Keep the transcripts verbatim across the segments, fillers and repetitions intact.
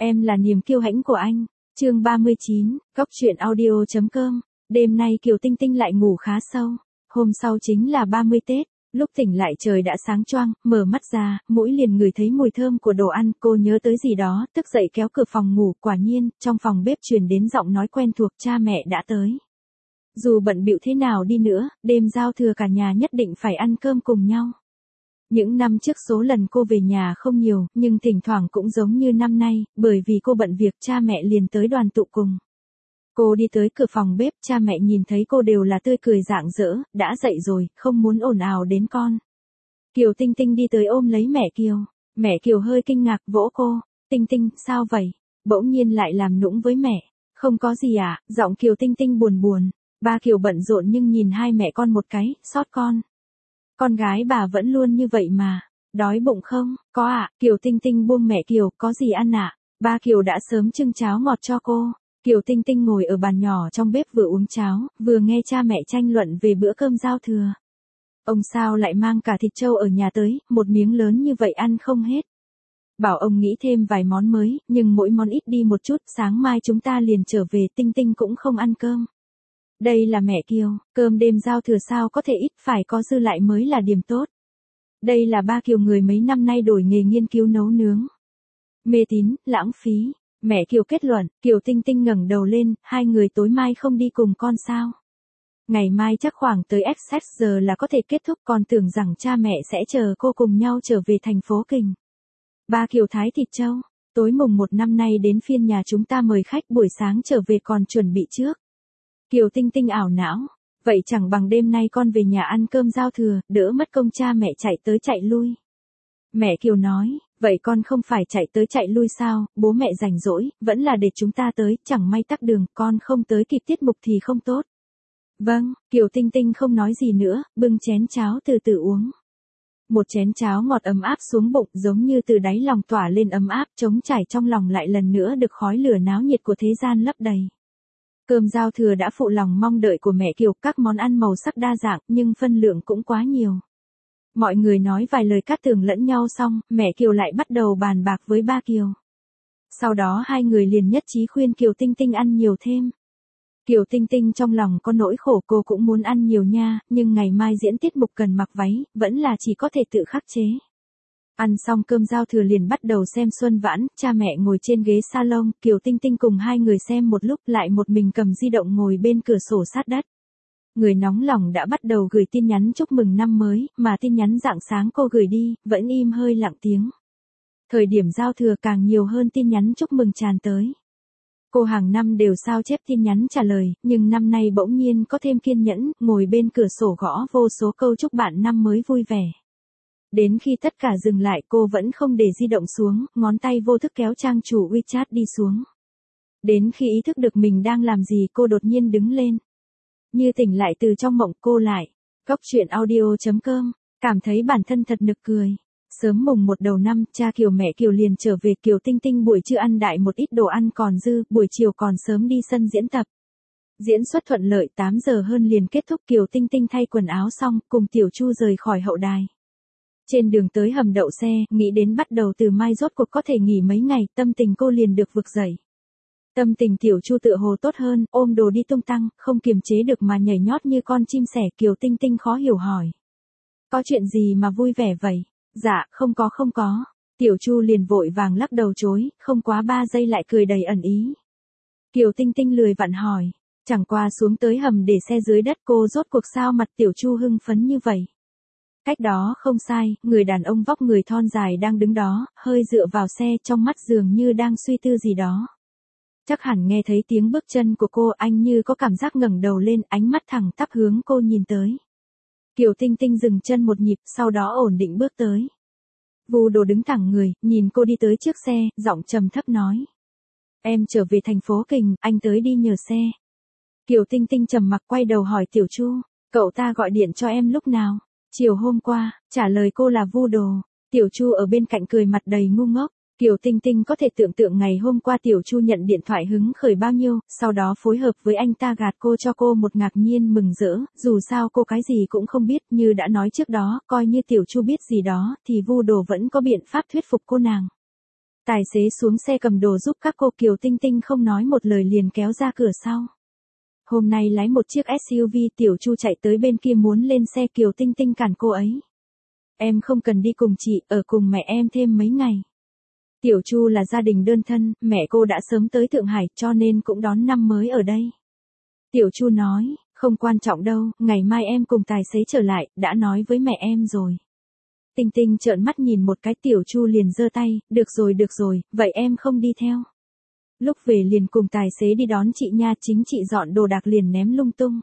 Em là niềm kiêu hãnh của anh. Chương ba mươi chín, Góc truyện audio chấm com. Đêm nay Kiều Tinh Tinh lại ngủ khá sâu. Hôm sau chính là ba mươi Tết. Lúc tỉnh lại trời đã sáng choang, mở mắt ra, mũi liền ngửi thấy mùi thơm của đồ ăn, cô nhớ tới gì đó, tức dậy kéo cửa phòng ngủ, quả nhiên, trong phòng bếp truyền đến giọng nói quen thuộc, cha mẹ đã tới. Dù bận bịu thế nào đi nữa, đêm giao thừa cả nhà nhất định phải ăn cơm cùng nhau. Những năm trước số lần cô về nhà không nhiều, nhưng thỉnh thoảng cũng giống như năm nay, bởi vì cô bận việc cha mẹ liền tới đoàn tụ cùng. Cô đi tới cửa phòng bếp, cha mẹ nhìn thấy cô đều là tươi cười rạng rỡ, đã dậy rồi, không muốn ồn ào đến con. Kiều Tinh Tinh đi tới ôm lấy mẹ Kiều. Mẹ Kiều hơi kinh ngạc vỗ cô, Tinh Tinh, sao vậy? Bỗng nhiên lại làm nũng với mẹ. Không có gì à, giọng Kiều Tinh Tinh buồn buồn. Ba Kiều bận rộn nhưng nhìn hai mẹ con một cái, xót con. Con gái bà vẫn luôn như vậy mà. Đói bụng không? Có ạ, à? Kiều Tinh Tinh buông mẹ Kiều, có gì ăn ạ? À? Ba Kiều đã sớm trưng cháo ngọt cho cô. Kiều Tinh Tinh ngồi ở bàn nhỏ trong bếp vừa uống cháo, vừa nghe cha mẹ tranh luận về bữa cơm giao thừa. Ông sao lại mang cả thịt trâu ở nhà tới, một miếng lớn như vậy ăn không hết. Bảo ông nghĩ thêm vài món mới, nhưng mỗi món ít đi một chút, sáng mai chúng ta liền trở về, Tinh Tinh cũng không ăn cơm. Đây là mẹ Kiều, cơm đêm giao thừa sao có thể ít, phải có dư lại mới là điểm tốt. Đây là ba Kiều người mấy năm nay đổi nghề nghiên cứu nấu nướng. Mê tín, lãng phí. Mẹ Kiều kết luận, Kiều Tinh Tinh ngẩng đầu lên, hai người tối mai không đi cùng con sao? Ngày mai chắc khoảng tới X X giờ là có thể kết thúc, con tưởng rằng cha mẹ sẽ chờ cô cùng nhau trở về thành phố Kình. Ba Kiều thái thịt trâu, tối mùng một năm nay đến phiên nhà chúng ta mời khách, buổi sáng trở về còn chuẩn bị trước. Kiều Tinh Tinh ảo não, vậy chẳng bằng đêm nay con về nhà ăn cơm giao thừa, đỡ mất công cha mẹ chạy tới chạy lui. Mẹ Kiều nói, vậy con không phải chạy tới chạy lui sao, bố mẹ rảnh rỗi, vẫn là để chúng ta tới, chẳng may tắc đường, con không tới kịp tiết mục thì không tốt. Vâng, Kiều Tinh Tinh không nói gì nữa, bưng chén cháo từ từ uống. Một chén cháo ngọt ấm áp xuống bụng, giống như từ đáy lòng tỏa lên ấm áp, trống trải trong lòng lại lần nữa được khói lửa náo nhiệt của thế gian lấp đầy. Cơm giao thừa đã phụ lòng mong đợi của mẹ Kiều, các món ăn màu sắc đa dạng, nhưng phân lượng cũng quá nhiều. Mọi người nói vài lời cát tường lẫn nhau xong, mẹ Kiều lại bắt đầu bàn bạc với ba Kiều. Sau đó hai người liền nhất trí khuyên Kiều Tinh Tinh ăn nhiều thêm. Kiều Tinh Tinh trong lòng có nỗi khổ, cô cũng muốn ăn nhiều nha, nhưng ngày mai diễn tiết mục cần mặc váy, vẫn là chỉ có thể tự khắc chế. Ăn xong cơm giao thừa liền bắt đầu xem Xuân Vãn, cha mẹ ngồi trên ghế salon, Kiều Tinh Tinh cùng hai người xem một lúc, lại một mình cầm di động ngồi bên cửa sổ sát đất. Người nóng lòng đã bắt đầu gửi tin nhắn chúc mừng năm mới, mà tin nhắn rạng sáng cô gửi đi, vẫn im hơi lặng tiếng. Thời điểm giao thừa càng nhiều hơn tin nhắn chúc mừng tràn tới. Cô hàng năm đều sao chép tin nhắn trả lời, nhưng năm nay bỗng nhiên có thêm kiên nhẫn, ngồi bên cửa sổ gõ vô số câu chúc bạn năm mới vui vẻ. Đến khi tất cả dừng lại cô vẫn không để di động xuống, ngón tay vô thức kéo trang chủ WeChat đi xuống. Đến khi ý thức được mình đang làm gì cô đột nhiên đứng lên. Như tỉnh lại từ trong mộng, cô lại. Góc truyện audio chấm com, cảm thấy bản thân thật nực cười. Sớm mùng một đầu năm, cha Kiều mẹ Kiều liền trở về, Kiều Tinh Tinh buổi trưa ăn đại một ít đồ ăn còn dư, buổi chiều còn sớm đi sân diễn tập. Diễn xuất thuận lợi, tám giờ hơn liền kết thúc, Kiều Tinh Tinh thay quần áo xong, cùng Tiểu Chu rời khỏi hậu đài. Trên đường tới hầm đậu xe, nghĩ đến bắt đầu từ mai rốt cuộc có thể nghỉ mấy ngày, tâm tình cô liền được vực dậy. Tâm tình Tiểu Chu tựa hồ tốt hơn, ôm đồ đi tung tăng, không kiềm chế được mà nhảy nhót như con chim sẻ. Kiều Tinh Tinh khó hiểu hỏi. Có chuyện gì mà vui vẻ vậy? Dạ, không có không có. Tiểu Chu liền vội vàng lắc đầu chối, không quá ba giây lại cười đầy ẩn ý. Kiều Tinh Tinh lười vặn hỏi. Chẳng qua xuống tới hầm để xe dưới đất, cô rốt cuộc sao mặt Tiểu Chu hưng phấn như vậy? Cách đó không sai, người đàn ông vóc người thon dài đang đứng đó, hơi dựa vào xe, trong mắt dường như đang suy tư gì đó. Chắc hẳn nghe thấy tiếng bước chân của cô, anh như có cảm giác ngẩng đầu lên, ánh mắt thẳng tắp hướng cô nhìn tới. Kiều Tinh Tinh dừng chân một nhịp, sau đó ổn định bước tới. Vu Đồ đứng thẳng người, nhìn cô đi tới trước xe, giọng trầm thấp nói. Em trở về thành phố Kình, anh tới đi nhờ xe. Kiều Tinh Tinh trầm mặc quay đầu hỏi Tiểu Chu, cậu ta gọi điện cho em lúc nào? Chiều hôm qua, trả lời cô là Vu Đồ. Tiểu Chu ở bên cạnh cười mặt đầy ngu ngốc. Kiều Tinh Tinh có thể tưởng tượng ngày hôm qua Tiểu Chu nhận điện thoại hứng khởi bao nhiêu, sau đó phối hợp với anh ta gạt cô cho cô một ngạc nhiên mừng rỡ, dù sao cô cái gì cũng không biết, như đã nói trước đó, coi như Tiểu Chu biết gì đó, thì Vu Đồ vẫn có biện pháp thuyết phục cô nàng. Tài xế xuống xe cầm đồ giúp các cô. Kiều Tinh Tinh không nói một lời liền kéo ra cửa sau. Hôm nay lái một chiếc ét u vê, Tiểu Chu chạy tới bên kia muốn lên xe. Kiều Tinh Tinh cản cô ấy. Em không cần đi cùng chị, ở cùng mẹ em thêm mấy ngày. Tiểu Chu là gia đình đơn thân, mẹ cô đã sớm tới Thượng Hải cho nên cũng đón năm mới ở đây. Tiểu Chu nói, không quan trọng đâu, ngày mai em cùng tài xế trở lại, đã nói với mẹ em rồi. Tinh Tinh trợn mắt nhìn một cái. Tiểu Chu liền giơ tay, được rồi được rồi, vậy em không đi theo. Lúc về liền cùng tài xế đi đón chị nha, chính chị dọn đồ đạc liền ném lung tung.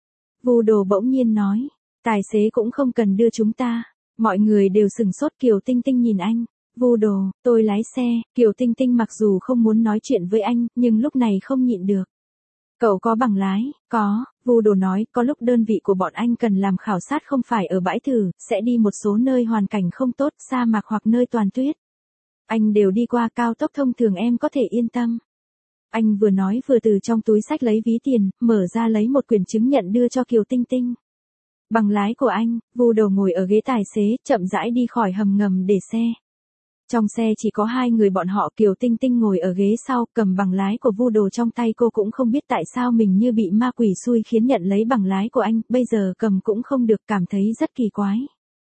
Vu Đồ bỗng nhiên nói, tài xế cũng không cần đưa chúng ta. Mọi người đều sừng sốt. Kiều Tinh Tinh nhìn anh. Vu Đồ, tôi lái xe. Kiều Tinh Tinh mặc dù không muốn nói chuyện với anh, nhưng lúc này không nhịn được. Cậu có bằng lái? Có, Vu Đồ nói, có lúc đơn vị của bọn anh cần làm khảo sát không phải ở bãi thử, sẽ đi một số nơi hoàn cảnh không tốt, sa mạc hoặc nơi toàn tuyết. Anh đều đi qua, cao tốc thông thường em có thể yên tâm. Anh vừa nói vừa từ trong túi xách lấy ví tiền, mở ra lấy một quyển chứng nhận đưa cho Kiều Tinh Tinh. Bằng lái của anh. Vu Đồ ngồi ở ghế tài xế, chậm rãi đi khỏi hầm ngầm để xe. Trong xe chỉ có hai người bọn họ. Kiều Tinh Tinh ngồi ở ghế sau, cầm bằng lái của Vu Đồ trong tay. Cô cũng không biết tại sao mình như bị ma quỷ xui khiến nhận lấy bằng lái của anh, bây giờ cầm cũng không được, cảm thấy rất kỳ quái.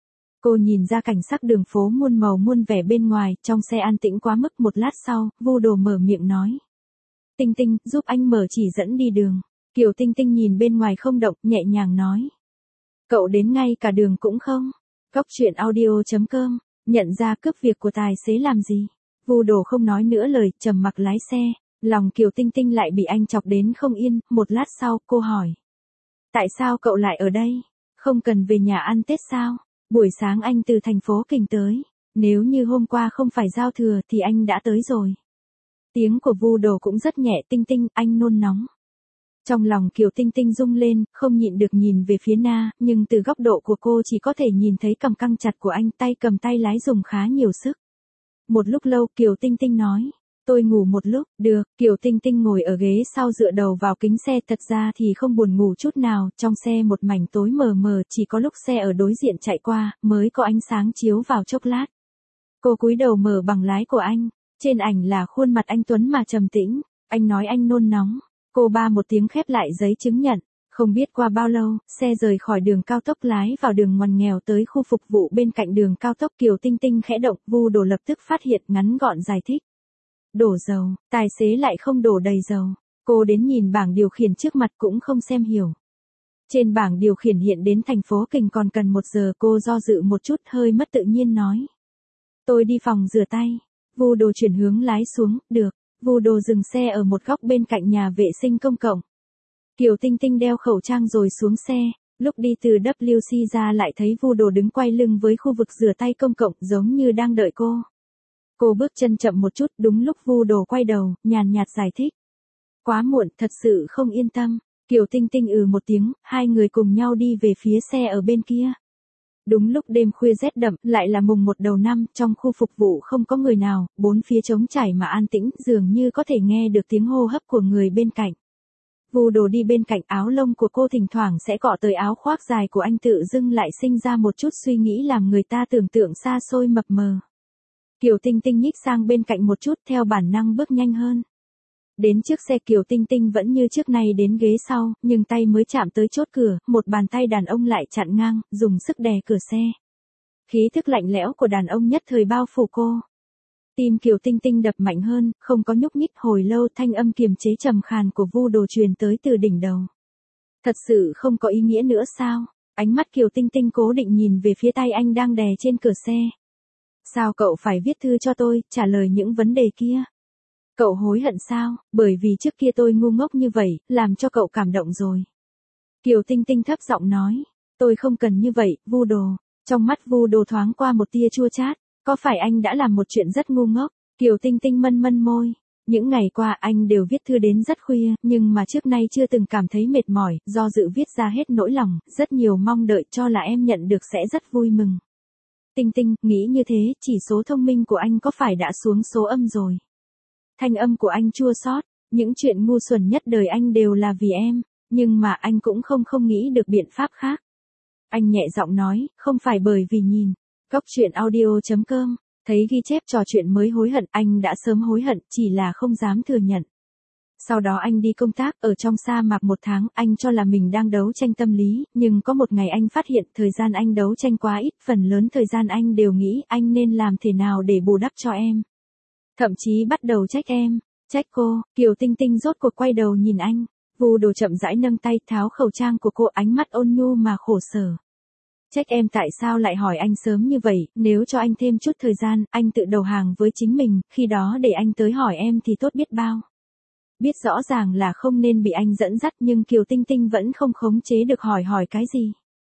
Cô nhìn ra cảnh sắc đường phố muôn màu muôn vẻ bên ngoài, trong xe an tĩnh quá mức. Một lát sau, Vu Đồ mở miệng nói. Tinh Tinh, giúp anh mở chỉ dẫn đi đường. Kiều Tinh Tinh nhìn bên ngoài không động, nhẹ nhàng nói. Cậu đến ngay cả đường cũng không. Góc truyện audio chấm com. Nhận ra cướp việc của tài xế làm gì. Vu Đồ không nói nữa lời, trầm mặc lái xe. Lòng Kiều Tinh Tinh lại bị anh chọc đến không yên. Một lát sau, cô hỏi. Tại sao cậu lại ở đây? Không cần về nhà ăn Tết sao? Buổi sáng anh từ thành phố Kình tới. Nếu như hôm qua không phải giao thừa thì anh đã tới rồi. Tiếng của Vu Đồ cũng rất nhẹ. Tinh Tinh, anh nôn nóng. Trong lòng Kiều Tinh Tinh rung lên, không nhịn được nhìn về phía Na, nhưng từ góc độ của cô chỉ có thể nhìn thấy cầm căng chặt của anh, tay cầm tay lái dùng khá nhiều sức. Một lúc lâu Kiều Tinh Tinh nói, tôi ngủ một lúc. Được. Kiều Tinh Tinh ngồi ở ghế sau dựa đầu vào kính xe. Thật ra thì không buồn ngủ chút nào. Trong xe một mảnh tối mờ mờ, chỉ có lúc xe ở đối diện chạy qua, mới có ánh sáng chiếu vào chốc lát. Cô cúi đầu mở bằng lái của anh. Trên ảnh là khuôn mặt anh tuấn mà trầm tĩnh. Anh nói anh nôn nóng. Cô ba một tiếng khép lại giấy chứng nhận. Không biết qua bao lâu, xe rời khỏi đường cao tốc lái vào đường ngoằn nghèo tới khu phục vụ bên cạnh đường cao tốc. Kiều Tinh Tinh khẽ động. Vu Đồ lập tức phát hiện, ngắn gọn giải thích. Đổ dầu. Tài xế lại không đổ đầy dầu. Cô đến nhìn bảng điều khiển trước mặt cũng không xem hiểu. Trên bảng điều khiển hiện đến thành phố Kình còn cần một giờ. Cô do dự một chút, hơi mất tự nhiên nói. Tôi đi phòng rửa tay. Vu Đồ chuyển hướng lái xuống. Được. Vu Đồ dừng xe ở một góc bên cạnh nhà vệ sinh công cộng. Kiều Tinh Tinh đeo khẩu trang rồi xuống xe. Lúc đi từ W C ra lại thấy Vu Đồ đứng quay lưng với khu vực rửa tay công cộng, giống như đang đợi cô. Cô bước chân chậm một chút. Đúng lúc Vu Đồ quay đầu, nhàn nhạt giải thích. Quá muộn, thật sự không yên tâm. Kiều Tinh Tinh ừ một tiếng, hai người cùng nhau đi về phía xe ở bên kia. Đúng lúc đêm khuya rét đậm, lại là mùng một đầu năm, trong khu phục vụ không có người nào, bốn phía trống trải mà an tĩnh, dường như có thể nghe được tiếng hô hấp của người bên cạnh. Vu Đồ đi bên cạnh, áo lông của cô thỉnh thoảng sẽ cọ tới áo khoác dài của anh, tự dưng lại sinh ra một chút suy nghĩ làm người ta tưởng tượng xa xôi mập mờ. Kiều Tinh Tinh nhích sang bên cạnh một chút, theo bản năng bước nhanh hơn. Đến trước xe Kiều Tinh Tinh vẫn như trước nay đến ghế sau, nhưng tay mới chạm tới chốt cửa, một bàn tay đàn ông lại chặn ngang, dùng sức đè cửa xe. Khí thức lạnh lẽo của đàn ông nhất thời bao phủ cô. Tim Kiều Tinh Tinh đập mạnh hơn, không có nhúc nhích hồi lâu, thanh âm kiềm chế trầm khàn của Vu Đồ truyền tới từ đỉnh đầu. Thật sự không có ý nghĩa nữa sao? Ánh mắt Kiều Tinh Tinh cố định nhìn về phía tay anh đang đè trên cửa xe. Sao cậu phải viết thư cho tôi, trả lời những vấn đề kia? Cậu hối hận sao? Bởi vì trước kia tôi ngu ngốc như vậy, làm cho cậu cảm động rồi. Kiều Tinh Tinh thấp giọng nói. Tôi không cần như vậy, Vu Đồ. Trong mắt Vu Đồ thoáng qua một tia chua chát. Có phải anh đã làm một chuyện rất ngu ngốc? Kiều Tinh Tinh mân mân môi. Những ngày qua anh đều viết thư đến rất khuya, nhưng mà trước nay chưa từng cảm thấy mệt mỏi, do dự viết ra hết nỗi lòng, rất nhiều mong đợi cho là em nhận được sẽ rất vui mừng. Tinh Tinh, nghĩ như thế, chỉ số thông minh của anh có phải đã xuống số âm rồi? Thanh âm của anh chua xót, những chuyện ngu xuẩn nhất đời anh đều là vì em, nhưng mà anh cũng không không nghĩ được biện pháp khác. Anh nhẹ giọng nói, không phải bởi vì nhìn. Góc truyện audio chấm com Thấy ghi chép trò chuyện mới hối hận, anh đã sớm hối hận, chỉ là không dám thừa nhận. Sau đó anh đi công tác ở trong sa mạc một tháng, anh cho là mình đang đấu tranh tâm lý, nhưng có một ngày anh phát hiện thời gian anh đấu tranh quá ít, phần lớn thời gian anh đều nghĩ anh nên làm thế nào để bù đắp cho em. Thậm chí bắt đầu trách em, trách cô. Kiều Tinh Tinh rốt cuộc quay đầu nhìn anh, Vu Đồ chậm rãi nâng tay tháo khẩu trang của cô, ánh mắt ôn nhu mà khổ sở. Trách em tại sao lại hỏi anh sớm như vậy, nếu cho anh thêm chút thời gian, anh tự đầu hàng với chính mình, khi đó để anh tới hỏi em thì tốt biết bao. Biết rõ ràng là không nên bị anh dẫn dắt nhưng Kiều Tinh Tinh vẫn không khống chế được hỏi hỏi cái gì.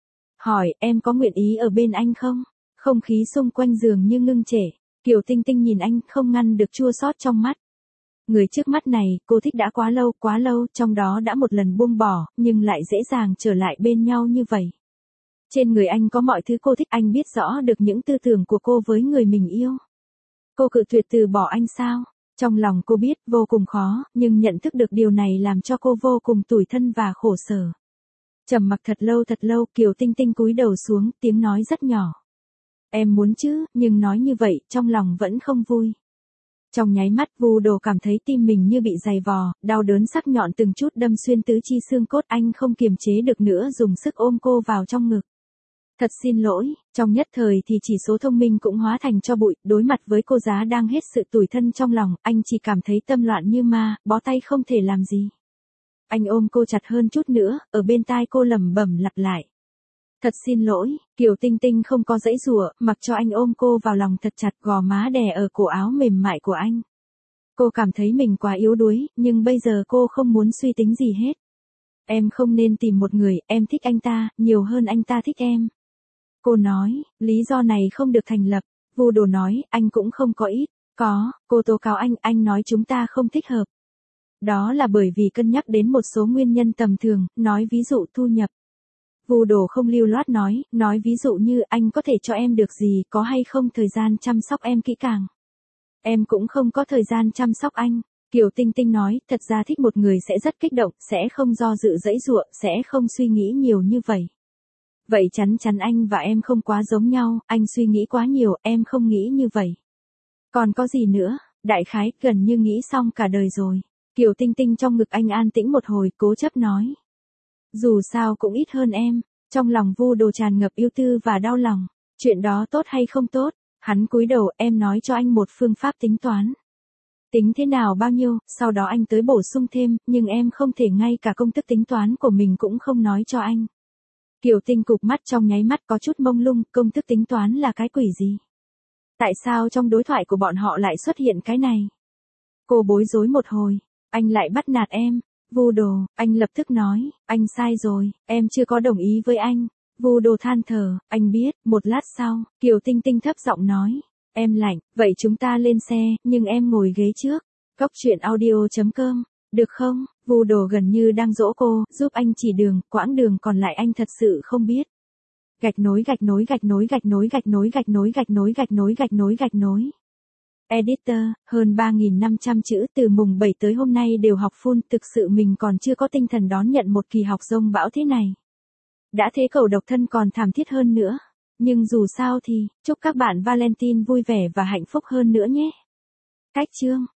Hỏi, em có nguyện ý ở bên anh không? Không khí xung quanh giường như ngưng trệ. Kiều Tinh Tinh nhìn anh, không ngăn được chua xót trong mắt. Người trước mắt này, cô thích đã quá lâu, quá lâu, trong đó đã một lần buông bỏ, nhưng lại dễ dàng trở lại bên nhau như vậy. Trên người anh có mọi thứ cô thích, anh biết rõ được những tư tưởng của cô với người mình yêu. Cô cự tuyệt từ bỏ anh sao? Trong lòng cô biết vô cùng khó, nhưng nhận thức được điều này làm cho cô vô cùng tủi thân và khổ sở. Trầm mặc thật lâu thật lâu, Kiều Tinh Tinh cúi đầu xuống, tiếng nói rất nhỏ. Em muốn chứ, nhưng nói như vậy, trong lòng vẫn không vui. Trong nháy mắt, Vu Đồ cảm thấy tim mình như bị giày vò, đau đớn sắc nhọn từng chút đâm xuyên tứ chi xương cốt, anh không kiềm chế được nữa dùng sức ôm cô vào trong ngực. Thật xin lỗi, trong nhất thời thì chỉ số thông minh cũng hóa thành tro bụi, đối mặt với cô giá đang hết sự tủi thân trong lòng, anh chỉ cảm thấy tâm loạn như ma, bó tay không thể làm gì. Anh ôm cô chặt hơn chút nữa, ở bên tai cô lẩm bẩm lặp lại. Thật xin lỗi, Kiều Tinh Tinh không có giãy giụa, mặc cho anh ôm cô vào lòng thật chặt, gò má đè ở cổ áo mềm mại của anh. Cô cảm thấy mình quá yếu đuối, nhưng bây giờ cô không muốn suy tính gì hết. Em không nên tìm một người, em thích anh ta, nhiều hơn anh ta thích em. Cô nói, lý do này không được thành lập. Vu Đồ nói, anh cũng không có ít. Có, cô tố cáo anh, anh nói chúng ta không thích hợp. Đó là bởi vì cân nhắc đến một số nguyên nhân tầm thường, nói ví dụ thu nhập. Vu Đồ không lưu loát nói, nói ví dụ như anh có thể cho em được gì, có hay không thời gian chăm sóc em kỹ càng. Em cũng không có thời gian chăm sóc anh. Kiều Tinh Tinh nói, thật ra thích một người sẽ rất kích động, sẽ không do dự giãy giụa, sẽ không suy nghĩ nhiều như vậy. Vậy chắn chắn anh và em không quá giống nhau, anh suy nghĩ quá nhiều, em không nghĩ như vậy. Còn có gì nữa, đại khái, gần như nghĩ xong cả đời rồi. Kiều Tinh Tinh trong ngực anh an tĩnh một hồi, cố chấp nói. Dù sao cũng ít hơn em, trong lòng Vu Đồ tràn ngập yêu tư và đau lòng. Chuyện đó tốt hay không tốt, hắn cúi đầu, em nói cho anh một phương pháp tính toán. Tính thế nào bao nhiêu, sau đó anh tới bổ sung thêm, nhưng em không thể ngay cả công thức tính toán của mình cũng không nói cho anh. Kiều Tinh cụp mắt trong nháy mắt có chút mông lung, công thức tính toán là cái quỷ gì? Tại sao trong đối thoại của bọn họ lại xuất hiện cái này? Cô bối rối một hồi, anh lại bắt nạt em. Vu Đồ, anh lập tức nói, anh sai rồi, em chưa có đồng ý với anh. Vu Đồ than thở, anh biết. Một lát sau, Kiều Tinh Tinh thấp giọng nói, em lạnh, vậy chúng ta lên xe, nhưng em ngồi ghế trước. Cốc truyện audio chấm com, được không? Vu Đồ gần như đang dỗ cô, giúp anh chỉ đường, quãng đường còn lại anh thật sự không biết. Gạch nối gạch nối gạch nối gạch nối gạch nối gạch nối gạch nối gạch nối gạch nối gạch nối. Editor, hơn ba nghìn năm trăm chữ từ mùng bảy tới hôm nay đều học full, thực sự mình còn chưa có tinh thần đón nhận một kỳ học dông bão thế này. Đã thế cậu độc thân còn thảm thiết hơn nữa. Nhưng dù sao thì, chúc các bạn Valentine vui vẻ và hạnh phúc hơn nữa nhé. Cách chương